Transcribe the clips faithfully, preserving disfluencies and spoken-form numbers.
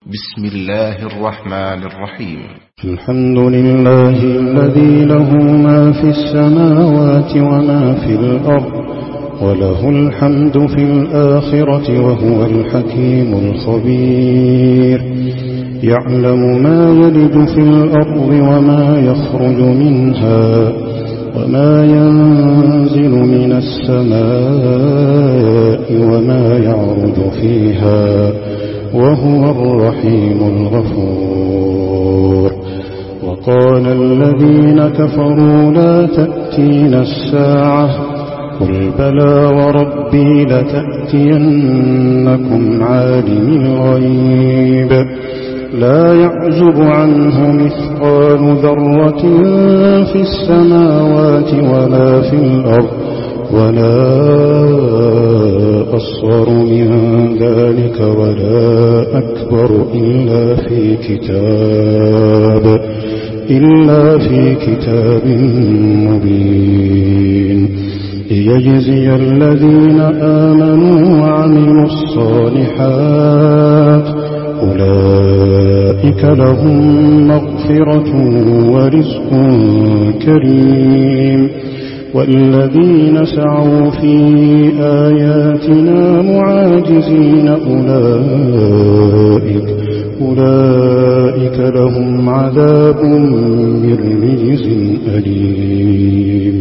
بسم الله الرحمن الرحيم. الحمد لله الذي له ما في السماوات وما في الأرض، وله الحمد في الآخرة، وهو الحكيم الخبير. يعلم ما يلج في الأرض وما يخرج منها، وما ينزل من السماء وما يعرج فيها، وهو الرحيم الغفور. وقال الذين كفروا لا تأتينا الساعة، قل بلى وربي لتأتينكم عالم الغيب لا يعزب عنه مثقال ذرة في السماوات ولا في الأرض، ولا أصغر من ذلك ولا أكبر إلا في كتاب إلا في كتاب مبين، ليجزي الذين آمنوا وعملوا الصالحات، أولئك لهم مغفرة ورزق كريم. والذين سعوا في آياتنا معاجزين أولئك أولئك لهم عذاب من رجز أليم.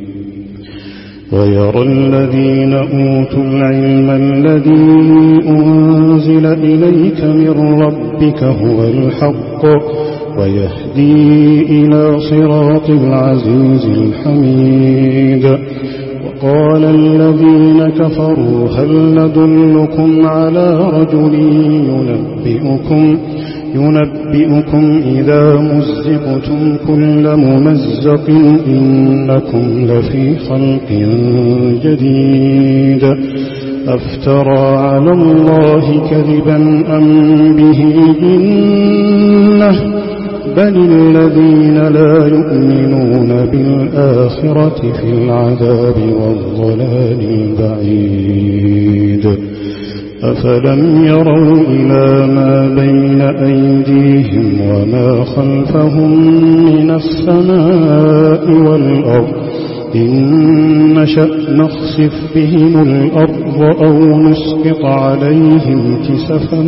ويرى الذين أوتوا العلم الذي أنزل إليك من ربك هو الحق، ويهدي إلى صراط العزيز الحميد. وقال الذين كفروا هل ندلكم على رجل ينبئكم ينبئكم إذا مزقتم كل ممزق إنكم لفي خلق جديد، أفترى على الله كذبا أم به جنة، بل الذين لا يؤمنون بالآخرة في العذاب والضلال البعيد. أفلم يروا إلى ما بين أيديهم وما خلفهم من السماء والأرض، إن نشأ نخسف بهم الأرض أو نسقط عليهم كسفا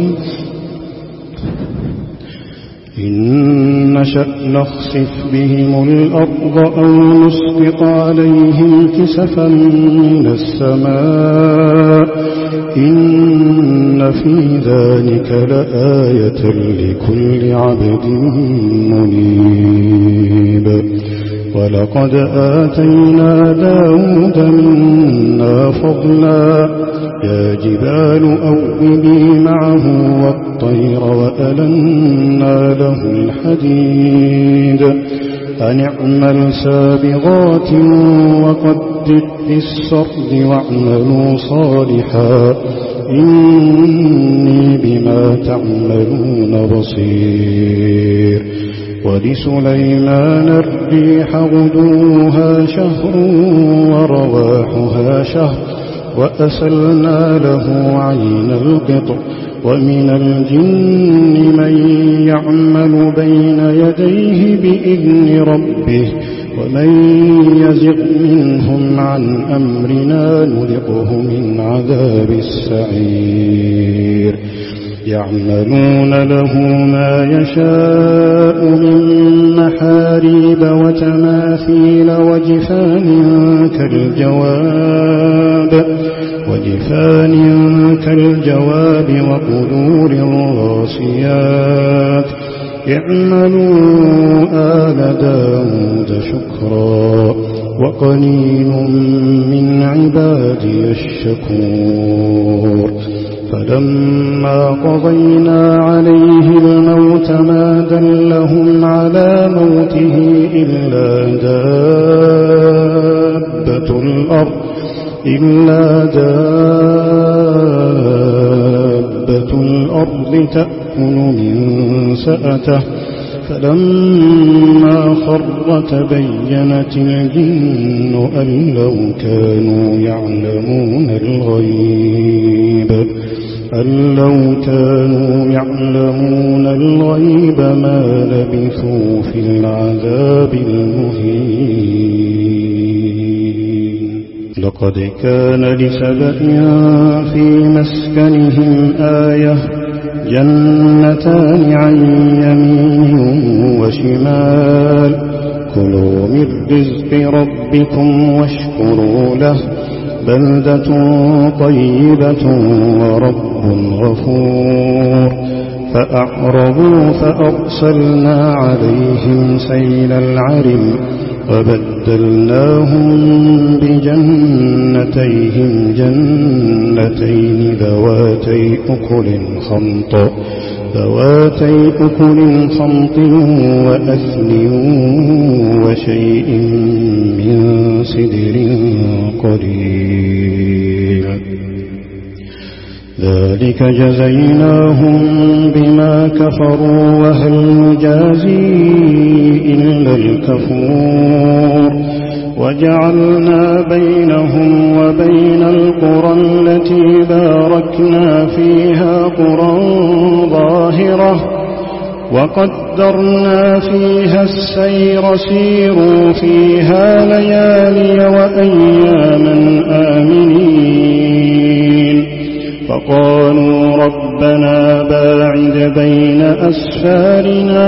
إن نشأ نخسف بهم الأرض أو نسقط عليهم كسفا من السماء، إن في ذلك لآية لكل عبد منيب. ولقد آتينا داود منا فضلا، يا جبال أوبي معه والطير وألنا له الحديد، أن اعمل سابغات وقدر في السرد واعملوا صالحا إني بما تعملون بصير. ولسليمان الريح غدوها شهر ورواحها شهر، وأسلنا له عين القطر. ومن الجن من يعمل بين يديه بإذن ربه، ومن يزغ منهم عن أمرنا نذقه من عذاب السعير. يعملون له ما يشاء من محاريب وتماثيل وجفان كالجواب وجفان كالجواب وقدور الراسيات. اعملوا آل داود شكرا وقليل من عبادي الشكور. فلما قضينا عليه الموت ما دلهم على موته إلا دابة الأرض إلا دابة الأرض تأكل من سأته، فلما خر تبينت الجن أن لو كانوا يعلمون الغيب أن لو كانوا يعلمون الغيب ما لبثوا في العذاب المهين. لقد كان لسبأ في مسكنهم آية جنتان عن يمين وشمال كلوا من رزق ربكم واشكروا له بلدة طيبة ورب غفور. فأعرضوا فأرسلنا عليهم سيل العرم وبدلناهم بجنتيهم جنتين ذواتي أكل خمط ذواتي أكل خمط وأثل وشيء من سدر قليل. ذلك جزيناهم بما كفروا وهل نجازي إلا الكفور. وجعلنا بينهم وبين القرى التي باركنا فيها قرى ظاهرة وقدرنا فيها السير سيروا فيها ليالي وأياما آمنين. فقالوا ربنا باعد بين أسفارنا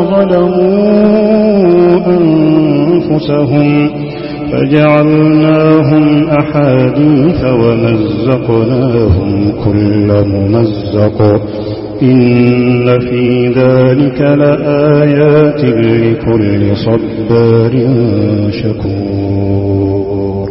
وظلموا أنفسهم فجعلناهم أحاديث ومزقناهم كل ممزق إن في ذلك لآيات لكل صبار شكور.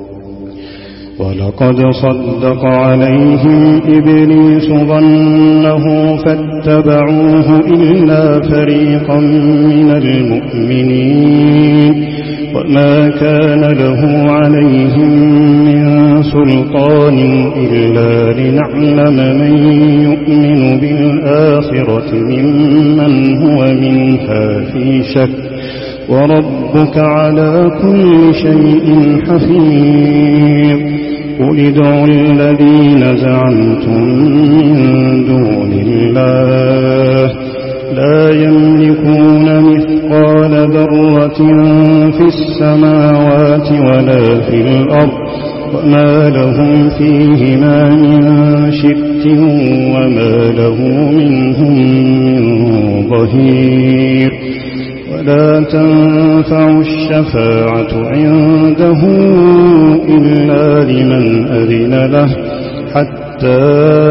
ولقد صدق عليهم إبليس ظنه فاتبعوه إلا فريقا من المؤمنين وما كان له عليهم من سلطان إلا لنعلم من يؤمن بالآخرة ممن هو منها في شك وربك على كل شيء حفيظ. قل ادعوا الذين زعمتم من دون الله لا يملكون مثقال ذرة في السماوات ولا في الأرض وما لهم فيهما من شرك وما له منهم من ظهير. ولا تنفع الشفاعة عنده إلا لمن أذن له حتى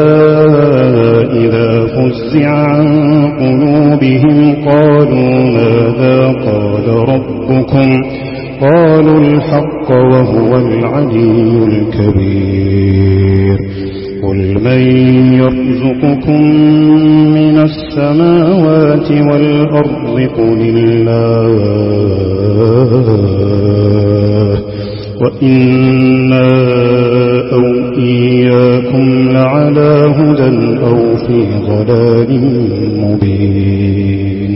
إذا فزع عن قلوبهم قالوا ماذا قال ربكم قالوا الحق وهو العلي الكبير. قل من يرزقكم من السماوات والأرض قل الله وإنا أو إياكم لعلى هدى أو في ضلال مبين.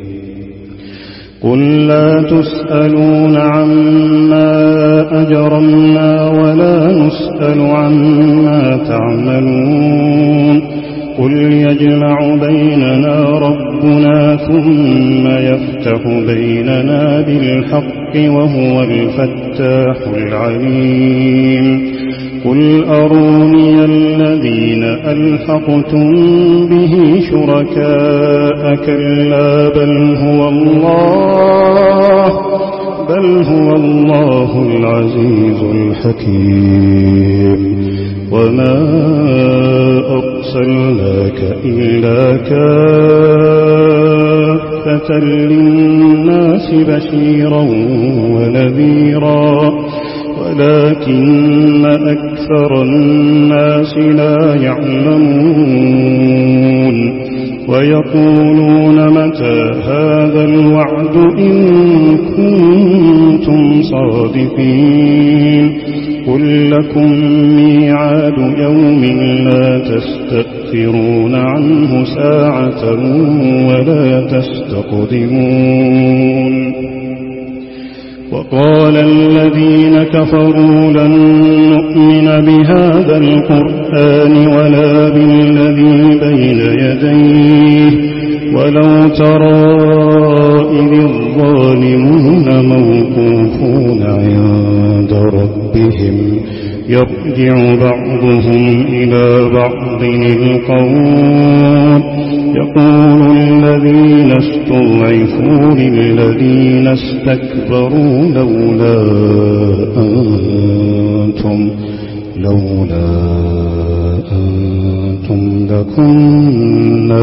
قل لا تسألون عما أجرمنا ولا نسأل عما تعملون. قل يجمع بيننا ربنا ثم يفتح بيننا بالحق وهو الفتاح العليم. قل أروني الذين ألحقتم به شركاء كلا بل هو الله بل هو الله العزيز الحكيم. وما أرسلناك إلا كافة للناس بشيرا ونذيرا ولكن أكثر الناس لا يعلمون. ويقولون متى هذا الوعد إن كنتم صادقين. قل لكم ميعاد يوم لا تستأخرون عنه ساعة ولا تستقدمون. وقال الذين كفروا لن نؤمن بهذا القرآن بالقرآن ولا بالذي بين يديه ولو ترى إذ الظالمون موقوفون عند ربهم يرجع بعضهم إلى بعض القول يقول الذين استضعفوا للذين استكبروا لولا أنتم لولا أنتم لكنا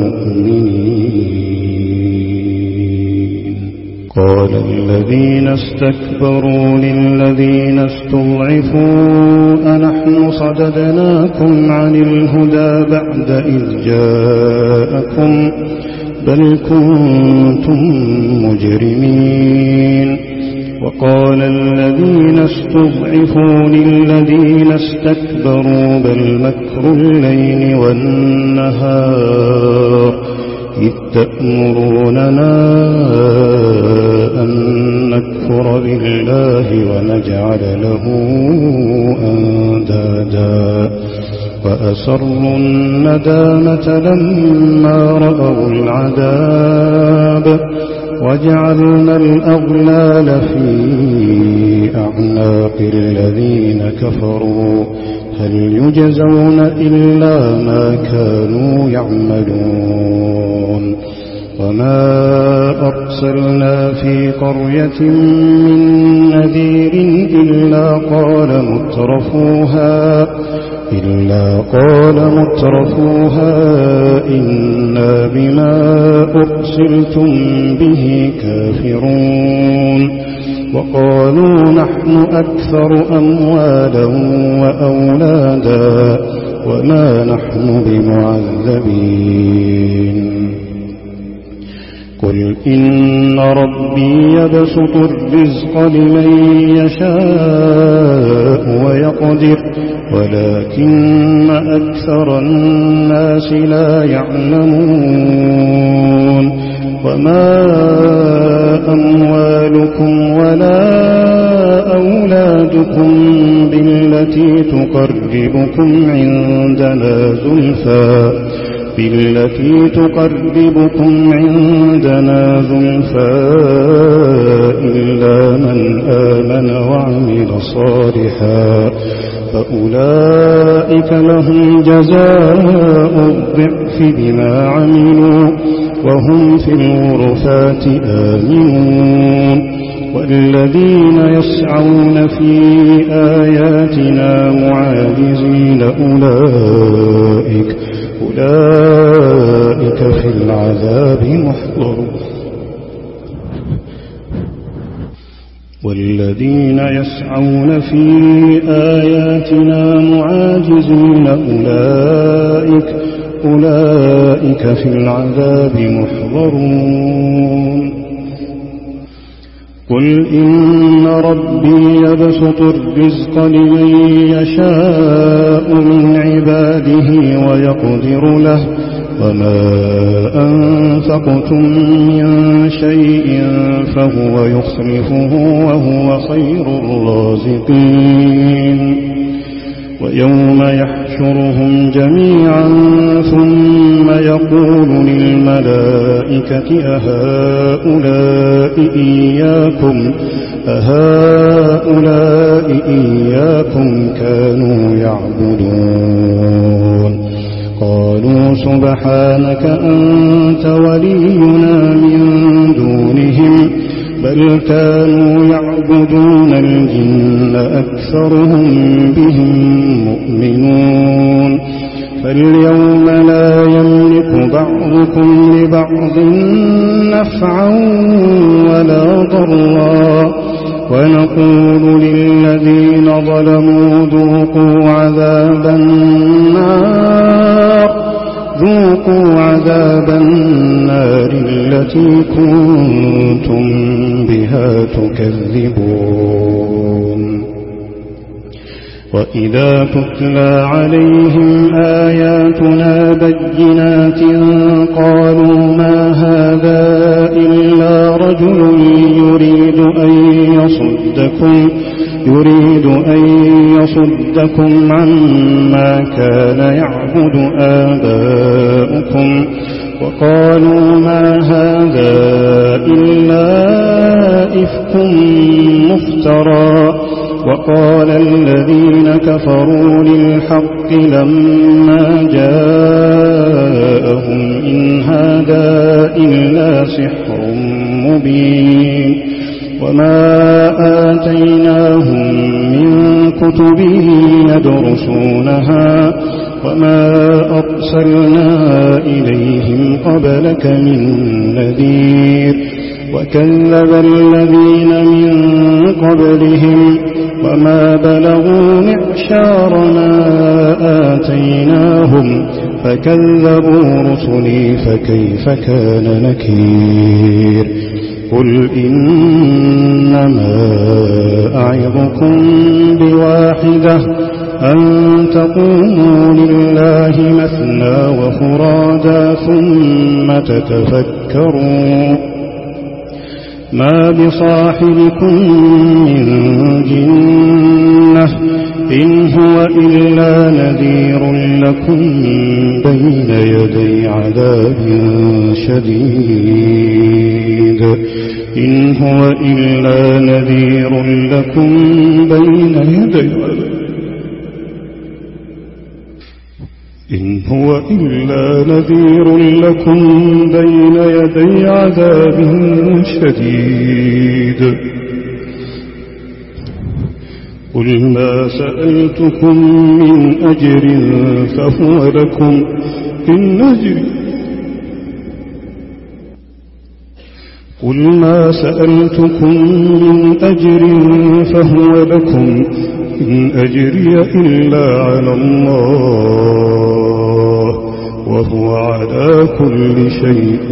مؤمنين قال الذين استكبروا للذين استضعفوا أنحن صددناكم عن الهدى بعد إذ جاءكم بل كنتم مجرمين وقال الذين استضعفوا للذين استكبروا بل مكر الليل والنهار إذ تأمروننا أن نكفر بالله ونجعل له أندادا وأسروا الندامة لما رأوا العذاب وجعلنا الأغلال في أعناق الذين كفروا هل يجزون إلا ما كانوا يعملون وما أرسلنا في قرية من نذير إلا قال مترفوها إلا قال مترفوها إنا بما أرسلتم به كافرون وقالوا نحن أكثر أموالا وأولادا وما نحن بمعذبين قل إن ربي يبسط الرزق لمن يشاء ويقدر ولكن أكثر الناس لا يعلمون وما أموالكم ولا أولادكم بالتي تقربكم عندنا زلفى بالتي تقربكم عندنا زلفى إلا من آمن وعمل صالحا فأولئك لهم جزاء الضعف بما عملوا وهم في الغرفات آمنون والذين يسعون في آياتنا معاجزين أولئك أولئك في العذاب محضرون والذين يسعون في آياتنا معاجزين أولئك أولئك في العذاب محضرون قل إن ربي يبسط الرزق لمن يشاء من عباده ويقدر له وما أنفقتم من شيء فهو يخلفه وهو خير الرازقين ويوم يحشرهم جميعا ثم يقول للملائكة أهؤلاء إياكم أهؤلاء إياكم كانوا يعبدون قالوا سبحانك أنت ولينا من دونهم بل كانوا يعبدون الجن أكثرهم بهم مؤمنون فاليوم لا يملك بعضكم لبعض نفعا ولا ضرا ونقول للذين ظلموا ذوقوا عذاب النار ذوقوا عذاب النار التي كنتم بها تكذبون وإذا تتلى عليهم آياتنا بينات قالوا ما هذا إلا رجل يريد أن يصدكم يريد أن يصدكم عما يعبد آباؤكم وقالوا ما هذا إلا إفك مفترى وقال الذين كفروا للحق لما جاءهم إن هذا إلا سحر مبين وما آتيناهم من كتب يدرسونها وما أرسلنا إليهم قبلك من نذير وكذب الذين من قبلهم وما بلغوا معشار ما آتيناهم فكذبوا رسلي فكيف كان نكير قل إنما أعظكم بواحدة أن تقوموا لله مثنى وفرادا ثم تتفكروا ما بصاحبكم من جنة إن هو إلا نذير لكم بين يدي عذاب شديد إن هو إلا نذير لكم بين يدي إن هو إلا نذير لكم بين يدي عذاب شديد قل ما سألتكم من أجر فهو لكم إن أجري قل ما سألتكم من أجر فهو لكم إن أجري إلا على الله وهو على كل شيء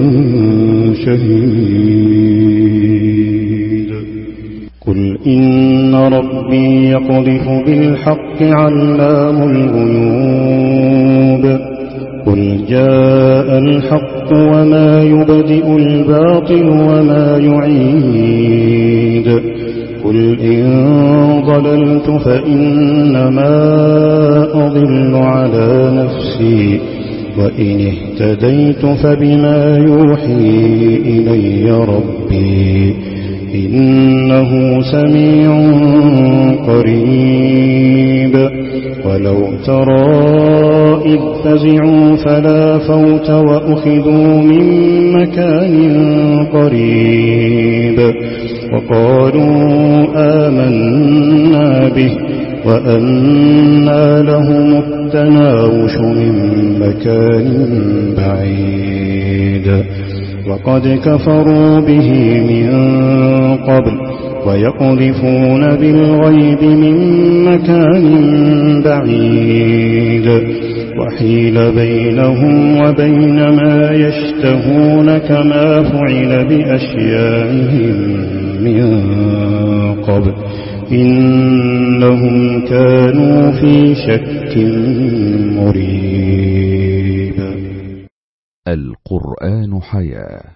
شهيد قل إن ربي يقذف بالحق علام الغيوب قل جاء الحق وما يبدئ الباطل وما يعيد قل إن ضللت فإنما أضل على نفسي وإن اهتديت فبما يوحي إلي ربي إنه سميع قريب ولو ترى إذ فزعوا فلا فوت وأخذوا من مكان قريب وقالوا آمنا به وأنى لهم التناوش من مكان بعيد وقد كفروا به من قبل ويقذفون بالغيب من مكان بعيد وحيل بينهم وبين ما يشتهون كما فعل بأشيائهم من قبل إنهم كانوا في شك مريب. القرآن حياة.